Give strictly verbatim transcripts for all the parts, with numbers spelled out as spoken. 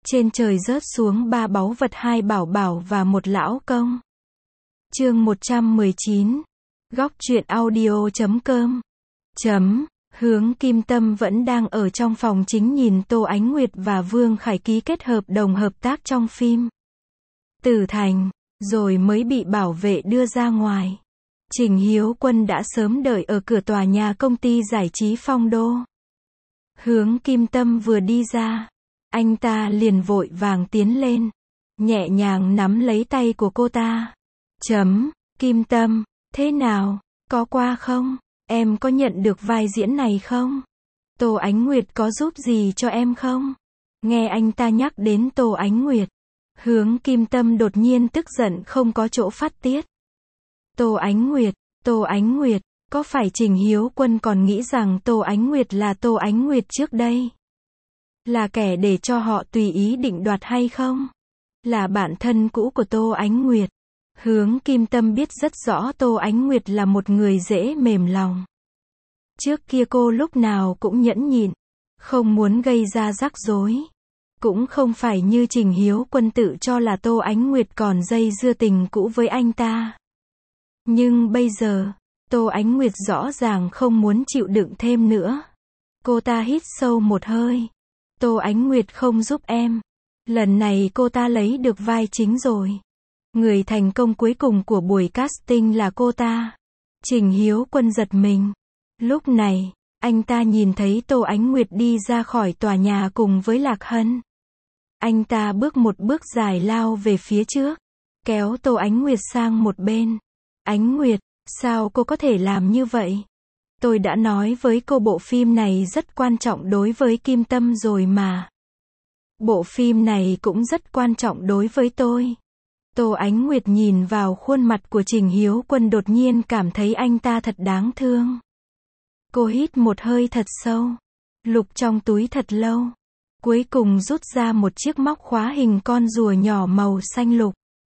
Trên trời rớt xuống ba báu vật, hai bảo bảo và một lão công. Chương một trăm mười chín. Góc truyện audio chấm com. Chấm. Hướng Kim Tâm vẫn đang ở trong phòng chính nhìn Tô Ánh Nguyệt và Vương Khải ký kết hợp đồng hợp tác trong phim Tử Thành, rồi mới bị bảo vệ đưa ra ngoài. Trình Hiếu Quân đã sớm đợi ở cửa tòa nhà công ty giải trí Phong Đô. Hướng Kim Tâm vừa đi ra, anh ta liền vội vàng tiến lên, nhẹ nhàng nắm lấy tay của cô ta. Chấm. Kim Tâm, thế nào, có qua không? Em có nhận được vai diễn này không? Tô Ánh Nguyệt có giúp gì cho em không? Nghe anh ta nhắc đến Tô Ánh Nguyệt, Hướng Kim Tâm đột nhiên tức giận không có chỗ phát tiết. Tô Ánh Nguyệt, Tô Ánh Nguyệt, có phải Trình Hiếu Quân còn nghĩ rằng Tô Ánh Nguyệt là Tô Ánh Nguyệt trước đây? Là kẻ để cho họ tùy ý định đoạt hay không? Là bạn thân cũ của Tô Ánh Nguyệt. Hướng Kim Tâm biết rất rõ Tô Ánh Nguyệt là một người dễ mềm lòng. Trước kia cô lúc nào cũng nhẫn nhịn, không muốn gây ra rắc rối. Cũng không phải như Trình Hiếu Quân tự cho là Tô Ánh Nguyệt còn dây dưa tình cũ với anh ta. Nhưng bây giờ, Tô Ánh Nguyệt rõ ràng không muốn chịu đựng thêm nữa. Cô ta hít sâu một hơi. Tô Ánh Nguyệt không giúp em. Lần này cô ta lấy được vai chính rồi. Người thành công cuối cùng của buổi casting là cô ta. Trình Hiếu Quân giật mình. Lúc này, anh ta nhìn thấy Tô Ánh Nguyệt đi ra khỏi tòa nhà cùng với Lạc Hân. Anh ta bước một bước dài lao về phía trước, kéo Tô Ánh Nguyệt sang một bên. Ánh Nguyệt, sao cô có thể làm như vậy? Tôi đã nói với cô bộ phim này rất quan trọng đối với Kim Tâm rồi mà. Bộ phim này cũng rất quan trọng đối với tôi. Tô Ánh Nguyệt nhìn vào khuôn mặt của Trình Hiếu Quân đột nhiên cảm thấy anh ta thật đáng thương. Cô hít một hơi thật sâu, lục trong túi thật lâu. Cuối cùng rút ra một chiếc móc khóa hình con rùa nhỏ màu xanh lục.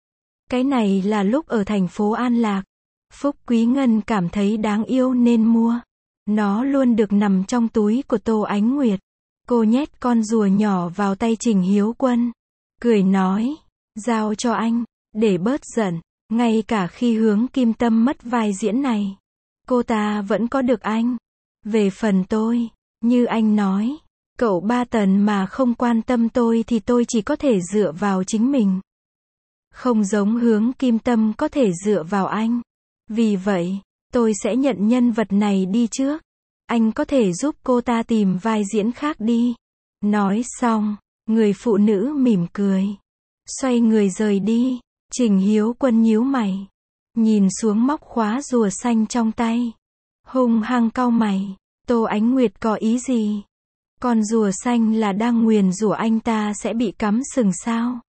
Cái này là lúc ở thành phố An Lạc, Phúc Quý Ngân cảm thấy đáng yêu nên mua. Nó luôn được nằm trong túi của Tô Ánh Nguyệt. Cô nhét con rùa nhỏ vào tay Trình Hiếu Quân, cười nói, giao cho anh, để bớt giận. Ngay cả khi Hướng Kim Tâm mất vai diễn này, cô ta vẫn có được anh. Về phần tôi, như anh nói, cậu ba Tần mà không quan tâm tôi thì tôi chỉ có thể dựa vào chính mình. Không giống Hướng Kim Tâm có thể dựa vào anh. Vì vậy, tôi sẽ nhận nhân vật này đi trước. Anh có thể giúp cô ta tìm vai diễn khác đi. Nói xong, người phụ nữ mỉm cười, xoay người rời đi. Trình Hiếu Quân nhíu mày, nhìn xuống móc khóa rùa xanh trong tay, hung hăng cau mày. Tô Ánh Nguyệt có ý gì? Con rùa xanh là đang nguyền rủa anh ta sẽ bị cắm sừng sao?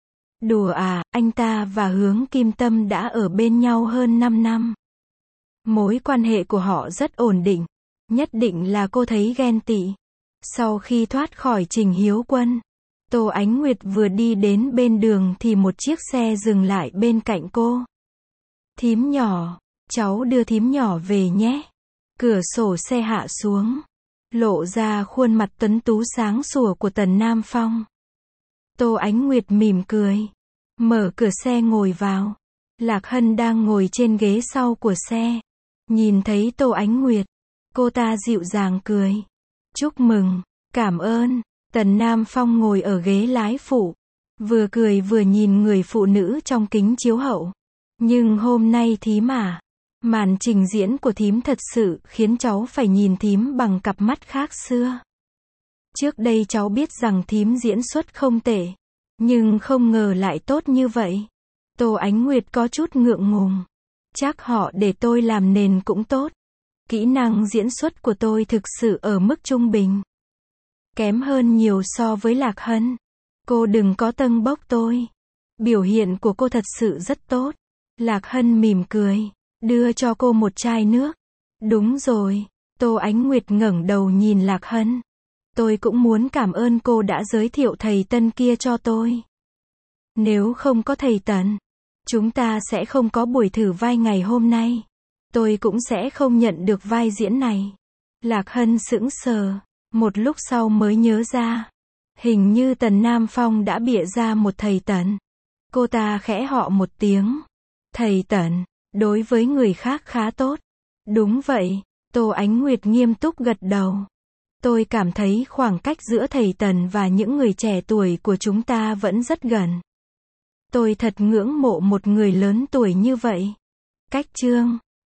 Đùa à, anh ta và Hướng Kim Tâm đã ở bên nhau hơn năm năm. Mối quan hệ của họ rất ổn định. Nhất định là cô thấy ghen tị. Sau khi thoát khỏi Trình Hiếu Quân, Tô Ánh Nguyệt vừa đi đến bên đường thì một chiếc xe dừng lại bên cạnh cô. Thím nhỏ, cháu đưa thím nhỏ về nhé. Cửa sổ xe hạ xuống, lộ ra khuôn mặt tuấn tú sáng sủa của Tần Nam Phong. Tô Ánh Nguyệt mỉm cười, mở cửa xe ngồi vào. Lạc Hân đang ngồi trên ghế sau của xe. Nhìn thấy Tô Ánh Nguyệt, cô ta dịu dàng cười. Chúc mừng, cảm ơn. Tần Nam Phong ngồi ở ghế lái phụ, vừa cười vừa nhìn người phụ nữ trong kính chiếu hậu. Nhưng hôm nay thím à, màn trình diễn của thím thật sự khiến cháu phải nhìn thím bằng cặp mắt khác xưa. Trước đây cháu biết rằng thím diễn xuất không tệ, nhưng không ngờ lại tốt như vậy. Tô Ánh Nguyệt có chút ngượng ngùng. Chắc họ để tôi làm nền cũng tốt. Kỹ năng diễn xuất của tôi thực sự ở mức trung bình. Kém hơn nhiều so với Lạc Hân. Cô đừng có tâng bốc tôi. Biểu hiện của cô thật sự rất tốt. Lạc Hân mỉm cười, đưa cho cô một chai nước. Đúng rồi. Tô Ánh Nguyệt ngẩng đầu nhìn Lạc Hân. Tôi cũng muốn cảm ơn cô đã giới thiệu thầy Tân kia cho tôi. Nếu không có thầy Tần, chúng ta sẽ không có buổi thử vai ngày hôm nay. Tôi cũng sẽ không nhận được vai diễn này. Lạc Hân sững sờ, một lúc sau mới nhớ ra. Hình như Tần Nam Phong đã bịa ra một thầy Tần. Cô ta khẽ họ một tiếng. Thầy Tần, đối với người khác khá tốt. Đúng vậy, Tô Ánh Nguyệt nghiêm túc gật đầu. Tôi cảm thấy khoảng cách giữa thầy Tần và những người trẻ tuổi của chúng ta vẫn rất gần. Tôi thật ngưỡng mộ một người lớn tuổi như vậy. Cách chương